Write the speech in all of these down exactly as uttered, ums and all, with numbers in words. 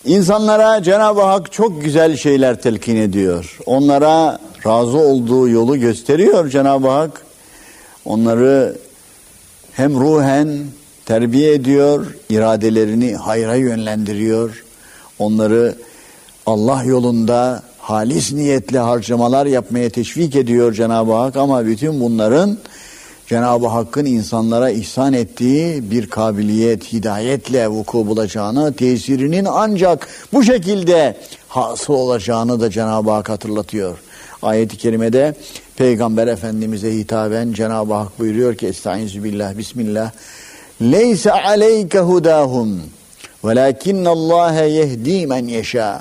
İnsanlara Cenab-ı Hak çok güzel şeyler telkin ediyor. Onlara razı olduğu yolu gösteriyor Cenab-ı Hak. Onları hem ruhen terbiye ediyor, iradelerini hayra yönlendiriyor. Onları Allah yolunda halis niyetle harcamalar yapmaya teşvik ediyor Cenab-ı Hak. Ama bütün bunların Cenab-ı Hakk'ın insanlara ihsan ettiği bir kabiliyet, hidayetle vuku bulacağını, tesirinin ancak bu şekilde hasıl olacağını da Cenab-ı Hak hatırlatıyor. Ayet-i kerimede Peygamber Efendimiz'e hitaben Cenab-ı Hak buyuruyor ki Estaizu billah, Bismillah. Leyse aleyke hudahum velakinnallâhe yehdi men yeşâ.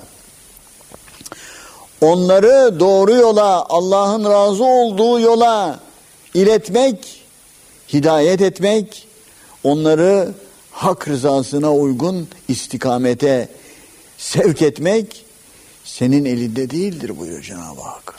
Onları doğru yola, Allah'ın razı olduğu yola iletmek, hidayet etmek, onları hak rızasına uygun istikamete sevk etmek senin elinde değildir buyuruyor Cenab-ı Hak.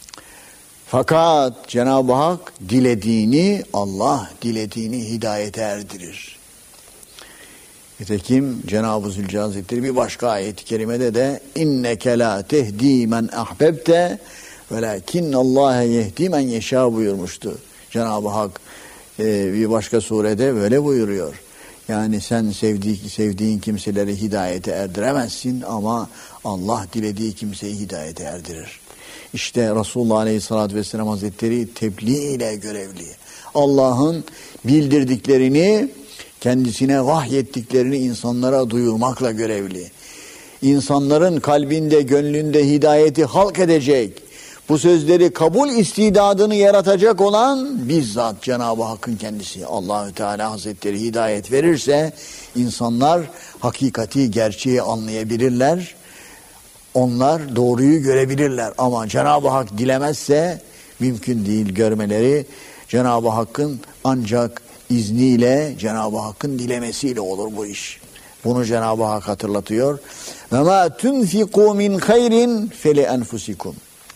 Fakat Cenab-ı Hak dilediğini, Allah dilediğini hidayete erdirir. Nitekim Cenab-ı Zülcelal Hazretleri bir başka ayet-i kerimede de inneke la tehdi men ahbebte velakinnallâhe yehdi men yeşâ buyurmuştu. Cenab-ı Hak e, bir başka surede böyle buyuruyor. Yani sen sevdiği, sevdiğin kimseleri hidayete erdiremezsin ama Allah dilediği kimseyi hidayete erdirir. İşte Resulullah Aleyhisselatü Vesselam Hazretleri tebliğ ile görevli. Allah'ın bildirdiklerini, kendisine vahyettiklerini insanlara duyurmakla görevli. İnsanların kalbinde, gönlünde hidayeti halk edecek, bu sözleri kabul istidadını yaratacak olan bizzat Cenab-ı Hakk'ın kendisi. Allahü Teala Hazretleri hidayet verirse insanlar hakikati, gerçeği anlayabilirler. Onlar doğruyu görebilirler. Ama Cenab-ı Hak dilemezse mümkün değil görmeleri. Cenab-ı Hakk'ın ancak izniyle, Cenab-ı Hakk'ın dilemesiyle olur bu iş. Bunu Cenab-ı Hak hatırlatıyor. Ve ma tunfiqu min hayrin feli enfusikum.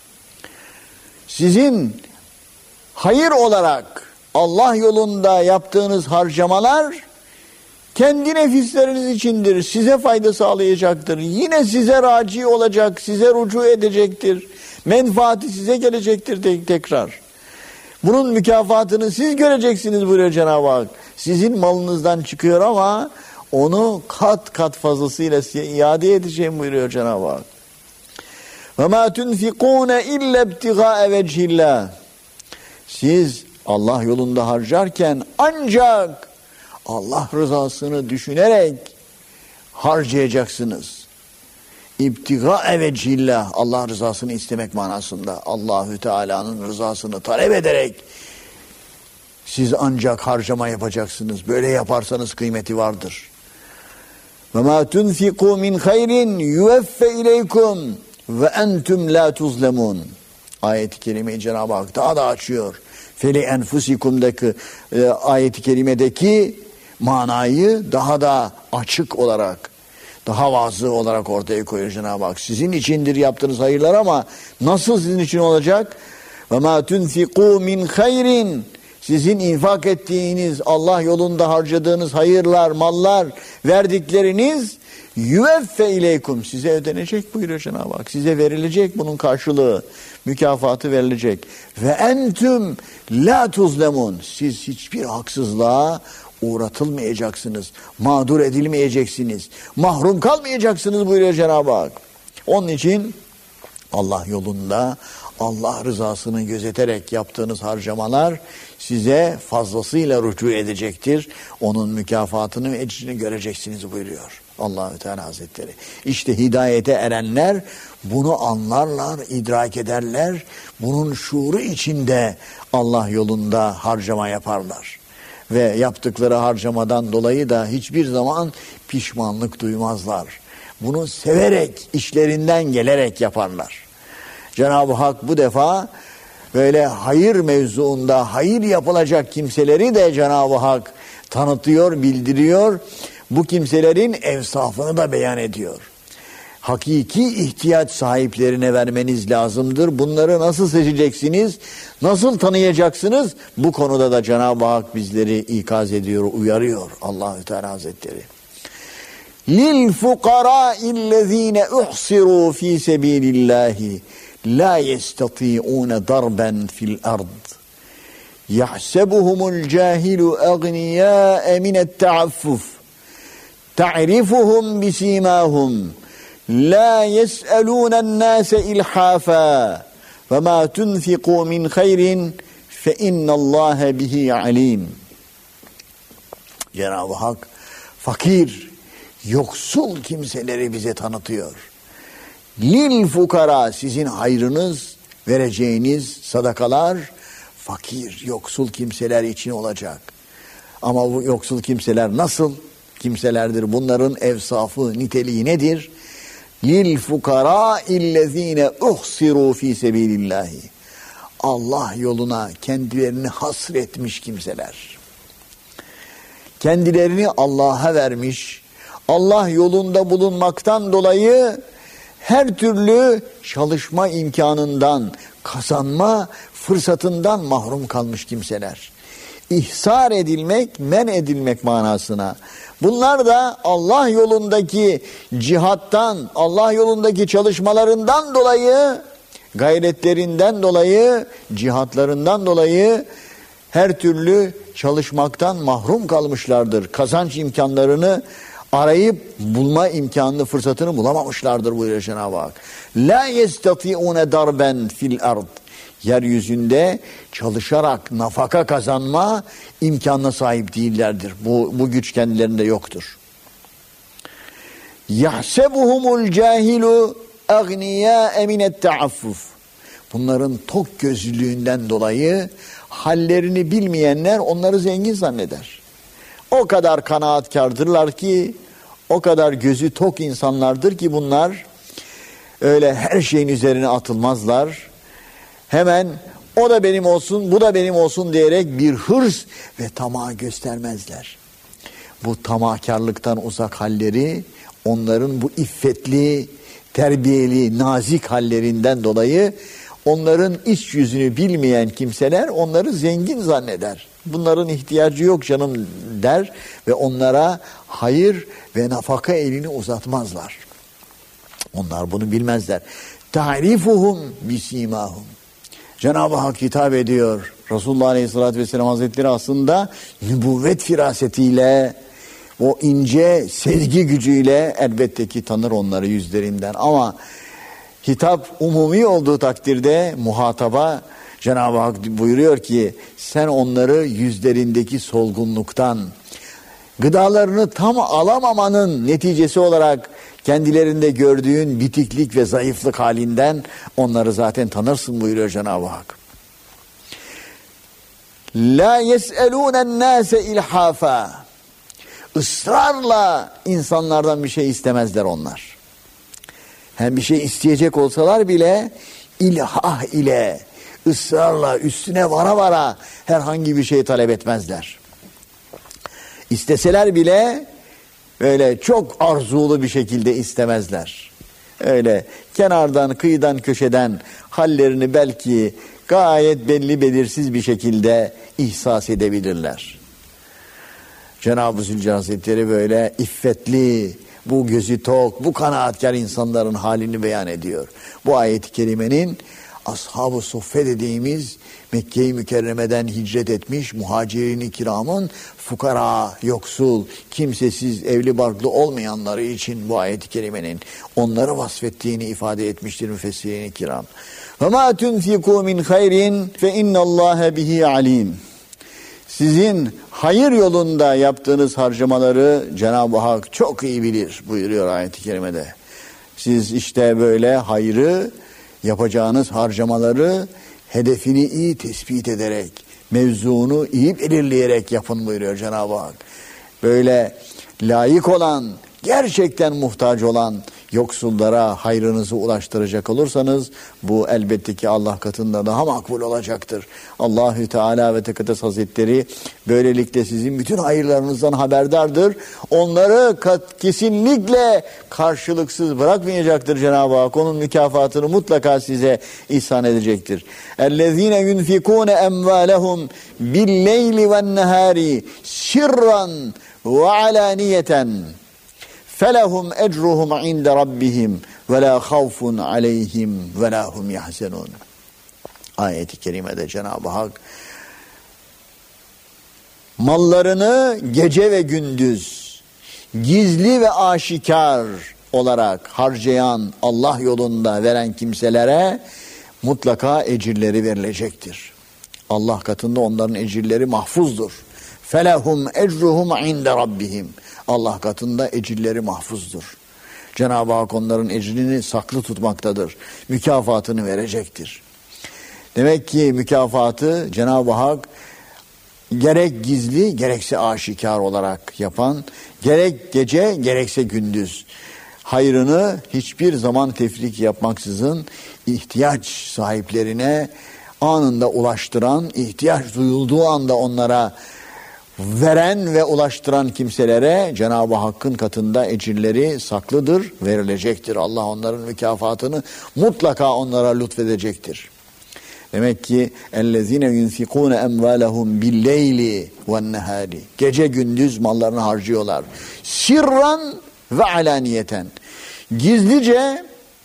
Sizin hayır olarak Allah yolunda yaptığınız harcamalar kendi nefisleriniz içindir. Size fayda sağlayacaktır. Yine size raci olacak, size rücu edecektir. Menfaati size gelecektir tek tekrar. Bunun mükafatını siz göreceksiniz buyuruyor Cenab-ı Hak. Sizin malınızdan çıkıyor ama onu kat kat fazlasıyla size iade edeceğim buyuruyor Cenab-ı Hak. وَمَا تُنْفِقُونَ اِلَّا ابْتِغَاءَ وَجْهِ اللّٰهِ. Siz Allah yolunda harcarken ancak Allah rızasını düşünerek harcayacaksınız. İbtiga vecihillah, Allah rızasını istemek manasında. Allahü Teala'nın rızasını talep ederek siz ancak harcama yapacaksınız. Böyle yaparsanız kıymeti vardır. Ve ma tunfiqu min hayrin yuveffe ileykum ve entum la tuzlemun. Ayet-i kerimeyi Cenab-ı Hak daha da açıyor. Feli enfusikum'daki e, ayet-i kerimedeki manayı daha da açık olarak, daha vazı olarak ortaya koyuyor Cenab-ı Hak. Sizin içindir yaptığınız hayırlar ama nasıl sizin için olacak? Ve ma tunfiqu min hayrin. Sizin infak ettiğiniz, Allah yolunda harcadığınız hayırlar, mallar, verdikleriniz yüveffe ileykum. Size ödenecek buyuruyor Cenab-ı Hak. Size verilecek bunun karşılığı, mükafatı verilecek. Ve entüm la tuzlemun. Siz hiçbir haksızlığa uğratılmayacaksınız. Mağdur edilmeyeceksiniz. Mahrum kalmayacaksınız buyuruyor Cenab-ı Hak. Onun için Allah yolunda Allah rızasını gözeterek yaptığınız harcamalar size fazlasıyla rücu edecektir. Onun mükafatını ve ecrini göreceksiniz buyuruyor Allah-u Teala Hazretleri. İşte hidayete erenler bunu anlarlar, idrak ederler. Bunun şuuru içinde Allah yolunda harcama yaparlar. Ve yaptıkları harcamadan dolayı da hiçbir zaman pişmanlık duymazlar. Bunu severek, işlerinden gelerek yaparlar. Cenab-ı Hak bu defa böyle hayır mevzuunda hayır yapılacak kimseleri de Cenab-ı Hak tanıtıyor, bildiriyor. Bu kimselerin evsafını da beyan ediyor. Hakiki ihtiyaç sahiplerine vermeniz lazımdır. Bunları nasıl seçeceksiniz? Nasıl tanıyacaksınız? Bu konuda da Cenab-ı Hak bizleri ikaz ediyor, uyarıyor Allah-u Teala Hazretleri. lil fukarâ'illezîne uhsirû fî sebîlillâhi la yestati'ûne darben fil ard. Yahsebuhumul cahilu agniyâ'e minette'affuf. Ta'rifuhum bisimâhum. La yes'elûnen nâse ilhâfâ. Ve mâ tunfikû min hayrin fe innallâhe bihi alîm. Cenab-ı Hak fakir, yoksul kimseleri bize tanıtıyor. Lil fukara, sizin hayrınız, vereceğiniz sadakalar fakir, yoksul kimseler için olacak. Ama bu yoksul kimseler nasıl kimselerdir? Bunların evsafı, niteliği nedir? Lil fukara illezine uhsiru fi sebilillahi. Allah yoluna kendilerini hasretmiş kimseler. Kendilerini Allah'a vermiş, Allah yolunda bulunmaktan dolayı her türlü çalışma imkanından, kazanma fırsatından mahrum kalmış kimseler. İhsar edilmek, men edilmek manasına. Bunlar da Allah yolundaki cihattan, Allah yolundaki çalışmalarından dolayı, gayretlerinden dolayı, cihatlarından dolayı her türlü çalışmaktan mahrum kalmışlardır. Kazanç imkanlarını arayıp bulma imkanını, fırsatını bulamamışlardır buyuruyor Cenab-ı Hak. La yestati'une darben fil ard. Yeryüzünde çalışarak nafaka kazanma imkanına sahip değillerdir. Bu, bu güç kendilerinde yoktur. Yahsebuhumul cahilu agniyâ'e minette'affuf. Bunların tok gözlülüğünden dolayı hallerini bilmeyenler onları zengin zanneder. O kadar kanaatkardırlar ki, o kadar gözü tok insanlardır ki bunlar öyle her şeyin üzerine atılmazlar. Hemen o da benim olsun, bu da benim olsun diyerek bir hırs ve tamah göstermezler. Bu tamahkarlıktan uzak halleri, onların bu iffetli, terbiyeli, nazik hallerinden dolayı onların iç yüzünü bilmeyen kimseler onları zengin zanneder. Bunların ihtiyacı yok canım der ve onlara hayır ve nafaka elini uzatmazlar. Onlar bunu bilmezler. Ta'rifuhum bisimahum. Cenab-ı Hak hitap ediyor. Resulullah Aleyhisselatü Vesselam Hazretleri aslında nübüvvet firasetiyle, o ince sezgi gücüyle elbette ki tanır onları yüzlerinden. Ama hitap umumi olduğu takdirde muhataba Cenab-ı Hak buyuruyor ki sen onları yüzlerindeki solgunluktan, gıdalarını tam alamamanın neticesi olarak kendilerinde gördüğün bitiklik ve zayıflık halinden onları zaten tanırsın buyuruyor Cenab-ı Hak. La yes'elûnen nâse ilhâfâ. Israrla insanlardan bir şey istemezler onlar. Hem bir şey isteyecek olsalar bile ilhah ile, ısrarla, üstüne vara vara herhangi bir şey talep etmezler. İsteseler bile öyle çok arzulu bir şekilde istemezler. Öyle kenardan, kıyıdan, köşeden hallerini belki gayet belli belirsiz bir şekilde ihsas edebilirler. Cenab-ı Zülcelal Hazretleri böyle iffetli, bu gözü tok, bu kanaatkar insanların halini beyan ediyor. Bu ayet-i kerimenin Ashab-ı Suffe dediğimiz Mekke-i Mükerreme'den hicret etmiş muhacirin-i kiramın fukara, yoksul, kimsesiz, evli barklı olmayanları için bu ayet-i kerimenin onları vasfettiğini ifade etmiştir müfessirin-i kiram. وَمَا تُنْفِقُوا مِنْ خَيْرٍ فَاِنَّ اللّٰهَ بِهِ عَلِيمٌ. Sizin hayır yolunda yaptığınız harcamaları Cenab-ı Hak çok iyi bilir buyuruyor ayet-i kerimede. Siz işte böyle hayrı, yapacağınız harcamaları hedefini iyi tespit ederek, mevzuunu iyi belirleyerek yapın buyuruyor Cenab-ı Hak. Böyle layık olan, gerçekten muhtaç olan yoksullara hayrınızı ulaştıracak olursanız bu elbette ki Allah katında daha makbul olacaktır. Allahü Teala ve Tekaddes Hazretleri böylelikle sizin bütün hayırlarınızdan haberdardır. Onları kat, kesinlikle karşılıksız bırakmayacaktır Cenab-ı Hak. Onun mükafatını mutlaka size ihsan edecektir. اَلَّذ۪ينَ يُنْفِقُونَ اَمْوَالَهُمْ بِالْلَيْلِ وَالنَّهَارِ سِرًّا وَعَلَانِيَةً felehum ecruhum inde rabbihim ve la havfun aleyhim ve la hum yahzenun. Ayet-i kerimede Cenab-ı Hak mallarını gece ve gündüz gizli ve aşikar olarak harcayan, Allah yolunda veren kimselere mutlaka ecirleri verilecektir. Allah katında onların ecirleri mahfuzdur. Felehum ecruhum inde rabbihim. Allah katında ecirleri mahfuzdur. Cenab-ı Hak onların ecrini saklı tutmaktadır. Mükafatını verecektir. Demek ki mükafatı Cenab-ı Hak gerek gizli gerekse aşikar olarak yapan, gerek gece gerekse gündüz hayrını hiçbir zaman tefrik yapmaksızın ihtiyaç sahiplerine anında ulaştıran, ihtiyaç duyulduğu anda onlara veren ve ulaştıran kimselere Cenab-ı Hakk'ın katında ecirleri saklıdır, verilecektir. Allah onların mükafatını mutlaka onlara lütfedecektir. Demek ki اَلَّذ۪ينَ يُنْفِقُونَ اَمْوَالَهُمْ بِالْلَيْلِ وَالنَّهَارِ Gece gündüz mallarını harcıyorlar. Sirran ve alaniyeten. Gizlice,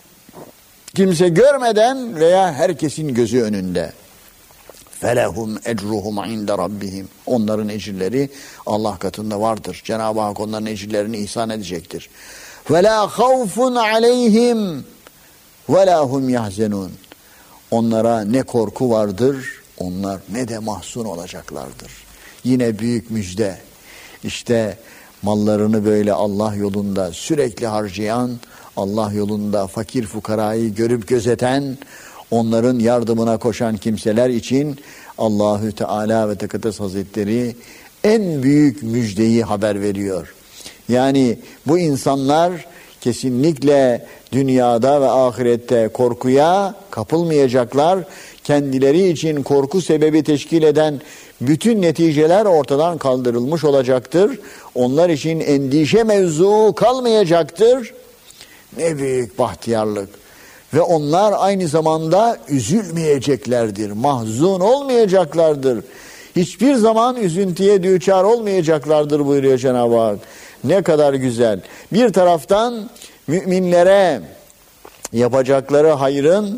kimse görmeden veya herkesin gözü önünde. فَلَهُمْ اَجْرُهُمْ عِنْدَ رَبِّهِمْ Onların ecirleri Allah katında vardır. Cenab-ı Hak onların ecirlerini ihsan edecektir. وَلَا خَوْفٌ عَلَيْهِمْ وَلَا هُمْ يَحْزَنُونَ Onlara ne korku vardır, onlar ne de mahzun olacaklardır. Yine büyük müjde. İşte mallarını böyle Allah yolunda sürekli harcayan, Allah yolunda fakir fukarayı görüp gözeten, onların yardımına koşan kimseler için Allahü Teala ve Tekaddes Hazretleri en büyük müjdeyi haber veriyor. Yani bu insanlar kesinlikle dünyada ve ahirette korkuya kapılmayacaklar. Kendileri için korku sebebi teşkil eden bütün neticeler ortadan kaldırılmış olacaktır. Onlar için endişe mevzu kalmayacaktır. Ne büyük bahtiyarlık. Ve onlar aynı zamanda üzülmeyeceklerdir, mahzun olmayacaklardır. Hiçbir zaman üzüntüye düçar olmayacaklardır buyuruyor Cenab-ı Hak. Ne kadar güzel. Bir taraftan müminlere yapacakları hayrın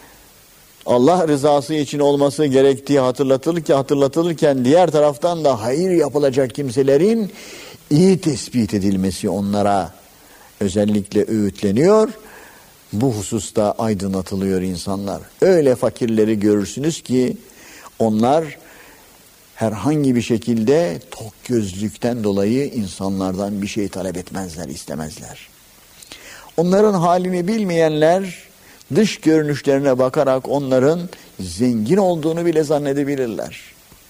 Allah rızası için olması gerektiği hatırlatılırken, hatırlatılırken diğer taraftan da hayır yapılacak kimselerin iyi tespit edilmesi onlara özellikle öğütleniyor. Bu hususta aydınlatılıyor insanlar. Öyle fakirleri görürsünüz ki onlar herhangi bir şekilde tok gözlükten dolayı insanlardan bir şey talep etmezler, istemezler. Onların halini bilmeyenler dış görünüşlerine bakarak onların zengin olduğunu bile zannedebilirler.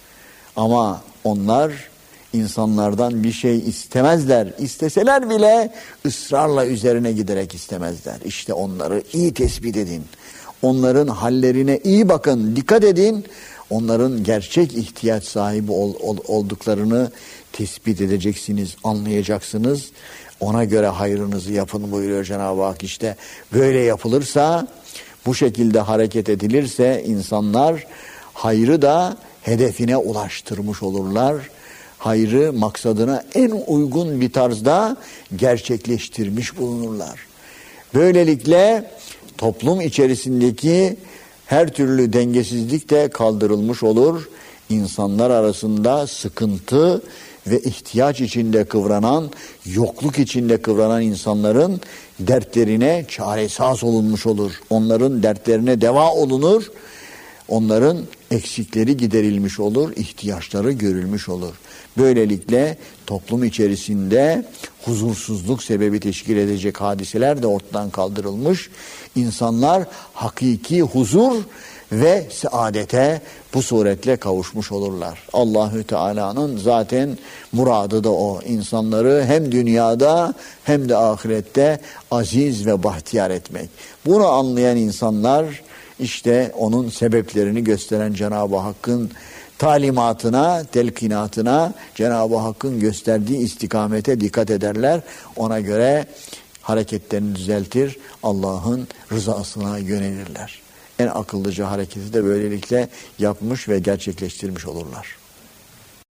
Ama onlar insanlardan bir şey istemezler. İsteseler bile ısrarla üzerine giderek istemezler. İşte onları iyi tespit edin. Onların hallerine iyi bakın, dikkat edin. Onların gerçek ihtiyaç sahibi ol, ol, olduklarını tespit edeceksiniz, anlayacaksınız. Ona göre hayrınızı yapın buyuruyor Cenab-ı Hak. İşte böyle yapılırsa, bu şekilde hareket edilirse insanlar hayrı da hedefine ulaştırmış olurlar. Hayrı maksadına en uygun bir tarzda gerçekleştirmiş bulunurlar. Böylelikle toplum içerisindeki her türlü dengesizlik de kaldırılmış olur. İnsanlar arasında sıkıntı ve ihtiyaç içinde kıvranan, yokluk içinde kıvranan insanların dertlerine çaresaz olunmuş olur. Onların dertlerine deva olunur. Onların eksikleri giderilmiş olur, ihtiyaçları görülmüş olur. Böylelikle toplum içerisinde huzursuzluk sebebi teşkil edecek hadiseler de ortadan kaldırılmış. İnsanlar hakiki huzur ve saadete bu suretle kavuşmuş olurlar. Allahü Teala'nın zaten muradı da o. İnsanları hem dünyada hem de ahirette aziz ve bahtiyar etmek. Bunu anlayan insanlar işte onun sebeplerini gösteren Cenab-ı Hakk'ın talimatına, telkinatına, Cenab-ı Hakk'ın gösterdiği istikamete dikkat ederler. Ona göre hareketlerini düzeltir, Allah'ın rızasına yönelirler. En akıllıca hareketi de böylelikle yapmış ve gerçekleştirmiş olurlar.